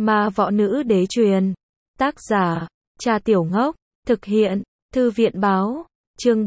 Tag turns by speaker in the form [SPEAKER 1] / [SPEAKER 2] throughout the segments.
[SPEAKER 1] Ma võ nữ đế truyền. Tác giả, Cha Tiểu Ngốc. Thực hiện, Thư viện báo. Chương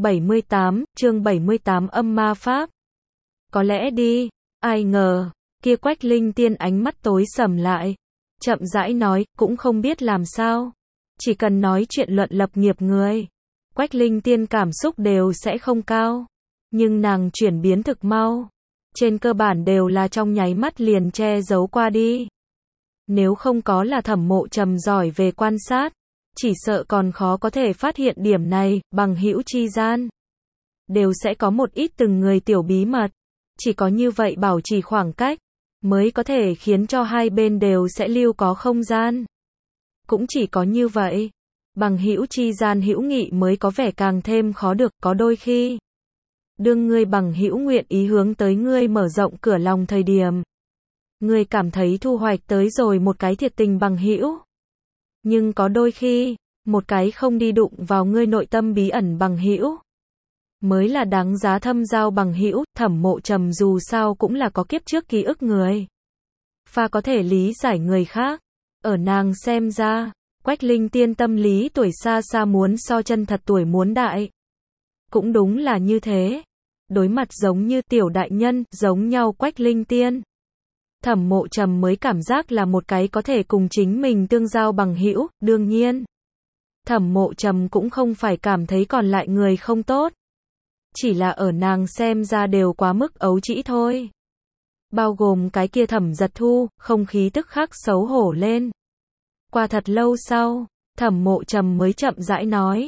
[SPEAKER 1] 78 âm ma pháp. Có lẽ đi, ai ngờ, kia Quách Linh Tiên ánh mắt tối sầm lại. Chậm rãi nói, cũng không biết làm sao. Chỉ cần nói chuyện luận lập nghiệp người. Quách Linh Tiên cảm xúc đều sẽ không cao. Nhưng nàng chuyển biến thực mau. Trên cơ bản đều là trong nháy mắt liền che giấu qua đi. Nếu không có là Thẩm Mộ Trầm giỏi về quan sát, chỉ sợ còn khó có thể phát hiện điểm này, bằng hữu chi gian. Đều sẽ có một ít từng người tiểu bí mật. Chỉ có như vậy bảo trì khoảng cách, mới có thể khiến cho hai bên đều sẽ lưu có không gian. Cũng chỉ có như vậy, bằng hữu chi gian hữu nghị mới có vẻ càng thêm khó được, có đôi khi. Đương ngươi bằng hữu nguyện ý hướng tới ngươi mở rộng cửa lòng thời điểm. Ngươi cảm thấy thu hoạch tới rồi một cái thiệt tình bằng hữu. Nhưng có đôi khi, một cái không đi đụng vào ngươi nội tâm bí ẩn bằng hữu mới là đáng giá thâm giao bằng hữu. Thẩm Mộ Trầm dù sao cũng là có kiếp trước ký ức người. Pha có thể lý giải người khác. Ở nàng xem ra, Quách Linh Tiên tâm lý tuổi xa xa muốn so chân thật tuổi muốn đại. Cũng đúng là như thế. Đối mặt giống như tiểu đại nhân, giống nhau Quách Linh Tiên. Thẩm Mộ Trầm mới cảm giác là một cái có thể cùng chính mình tương giao bằng hữu. Đương nhiên, Thẩm Mộ Trầm cũng không phải cảm thấy còn lại người không tốt. Chỉ là ở nàng xem ra đều quá mức ấu trĩ thôi. Bao gồm cái kia Thẩm Giật Thu, không khí tức khắc xấu hổ lên. Qua thật lâu sau, Thẩm Mộ Trầm mới chậm rãi nói.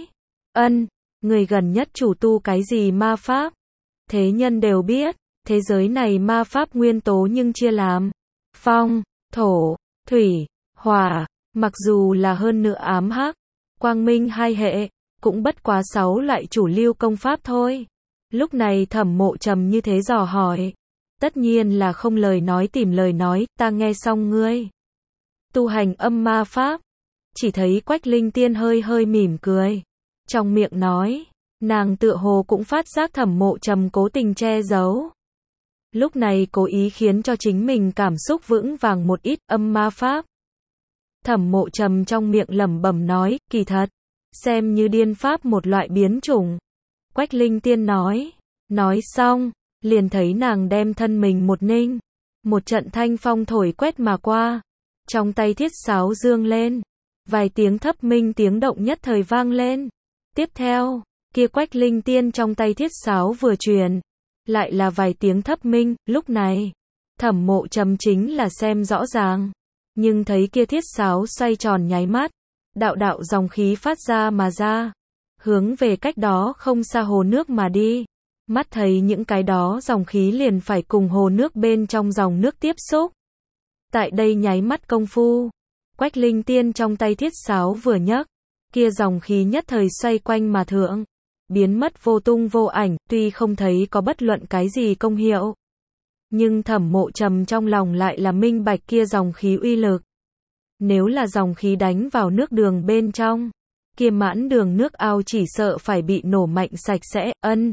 [SPEAKER 1] Người gần nhất chủ tu cái gì ma pháp? Thế nhân đều biết, thế giới này ma pháp nguyên tố nhưng chia làm phong, thổ, thủy, hỏa, mặc dù là hơn nữa ám hắc, quang minh hai hệ, cũng bất quá 6 loại chủ lưu công pháp thôi. Lúc này Thẩm Mộ Trầm như thế dò hỏi. Tất nhiên là không lời nói tìm lời nói, ta nghe xong ngươi. Tu hành âm ma pháp. Chỉ thấy Quách Linh Tiên hơi hơi mỉm cười. Trong miệng nói, nàng tựa hồ cũng phát giác Thẩm Mộ Trầm cố tình che giấu. Lúc này cố ý khiến cho chính mình cảm xúc vững vàng một ít. Âm ma pháp. Thẩm Mộ Trầm trong miệng lẩm bẩm nói, kỳ thật, xem như điên pháp một loại biến chủng. Quách Linh Tiên nói. Nói xong, liền thấy nàng đem thân mình một ninh. Một trận thanh phong thổi quét mà qua. Trong tay thiết sáo dương lên. Vài tiếng thấp minh tiếng động nhất thời vang lên. Tiếp theo, kia Quách Linh Tiên trong tay thiết sáo vừa truyền. Lại là vài tiếng thấp minh. Lúc này, Thẩm Mộ Trầm chính là xem rõ ràng. Nhưng thấy kia thiết sáo xoay tròn nháy mắt. Đạo đạo dòng khí phát ra mà ra. Hướng về cách đó không xa hồ nước mà đi. Mắt thấy những cái đó dòng khí liền phải cùng hồ nước bên trong dòng nước tiếp xúc. Tại đây nháy mắt công phu, Quách Linh Tiên trong tay thiết sáo vừa nhấc, kia dòng khí nhất thời xoay quanh mà thượng, biến mất vô tung vô ảnh, tuy không thấy có bất luận cái gì công hiệu. Nhưng Thẩm Mộ Trầm trong lòng lại là minh bạch kia dòng khí uy lực. Nếu là dòng khí đánh vào nước đường bên trong, kia mãn đường nước ao chỉ sợ phải bị nổ mạnh sạch sẽ.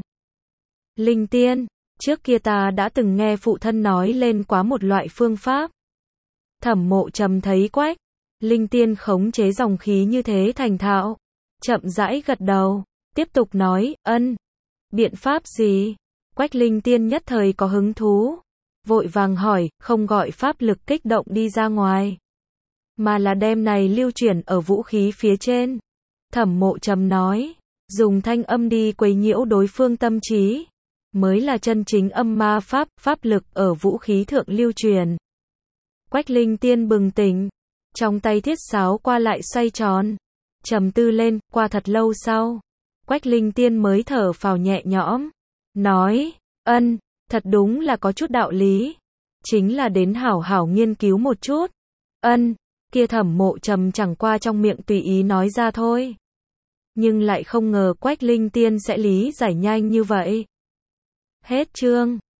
[SPEAKER 1] Linh Tiên, trước kia ta đã từng nghe phụ thân nói lên quá một loại phương pháp. Thẩm Mộ Trầm thấy Quách Linh Tiên khống chế dòng khí như thế thành thạo, chậm rãi gật đầu, tiếp tục nói, biện pháp gì? Quách Linh Tiên nhất thời có hứng thú, vội vàng hỏi, không gọi pháp lực kích động đi ra ngoài, mà là đem này lưu chuyển ở vũ khí phía trên. Thẩm Mộ Trầm nói, dùng thanh âm đi quấy nhiễu đối phương tâm trí, mới là chân chính âm ma pháp. Pháp lực ở vũ khí thượng lưu truyền. Quách Linh Tiên bừng tỉnh, trong tay thiết sáo qua lại xoay tròn, trầm tư lên. Qua thật lâu sau, Quách Linh Tiên mới thở phào nhẹ nhõm, nói, thật đúng là có chút đạo lý, chính là đến hảo hảo nghiên cứu một chút. Kia Thẩm Mộ Trầm chẳng qua trong miệng tùy ý nói ra thôi, nhưng lại không ngờ Quách Linh Tiên sẽ lý giải nhanh như vậy. Hết chương.